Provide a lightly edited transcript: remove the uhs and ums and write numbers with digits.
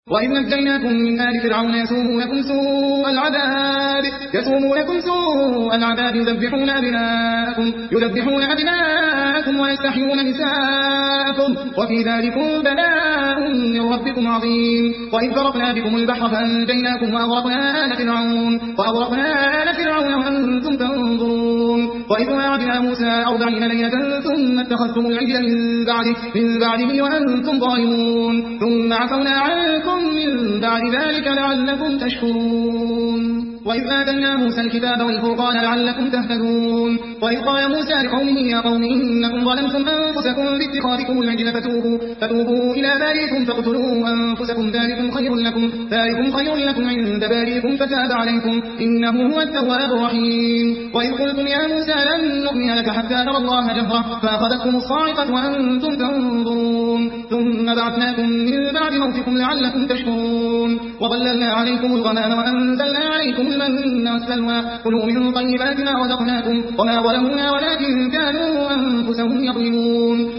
وإذ نجيناكم من آل فرعون يسومونكم سوء العذاب يذبحون أبناءكم ويستحيون نساءكم وفي ذلكم بلاء من ربكم عظيم. وإذ فرقنا بكم البحر فأنجيناكم وأغرقنا آل فرعون وأنتم تنظرون. وإذ وعدنا موسى 40 ليلة ثم اتخذتم العجل من بعده وأنتم ظالمون ثم عفونا عنكم من بعد ذلك لعلكم تشكرون. وإذ آتينا موسى الكتاب والفرقان لعلكم تهتدون. وإذ قال موسى لقومه يا قوم إنكم ظلمتم أنفسكم باتخاذكم العجل فتوبوا إلى بارئكم فاقتلوا أنفسكم ذلكم خير لكم عند بارئكم فتاب عليكم إنه هو التواب الرحيم. وإذ قلتم يا موسى لن نؤمن لك حتى نرى الله جهرة فأخذتكم الصاعقة وأنتم تنظرون ثم بعثناكم من بعد موتكم لعلكم تشكرون. وظللنا عليكم الغمام وأنزلنا عليكم المن والسلوى كلوا من طيبات ما رزقناكم وما ظلمونا ولكن كانوا أنفسهم يظلمون.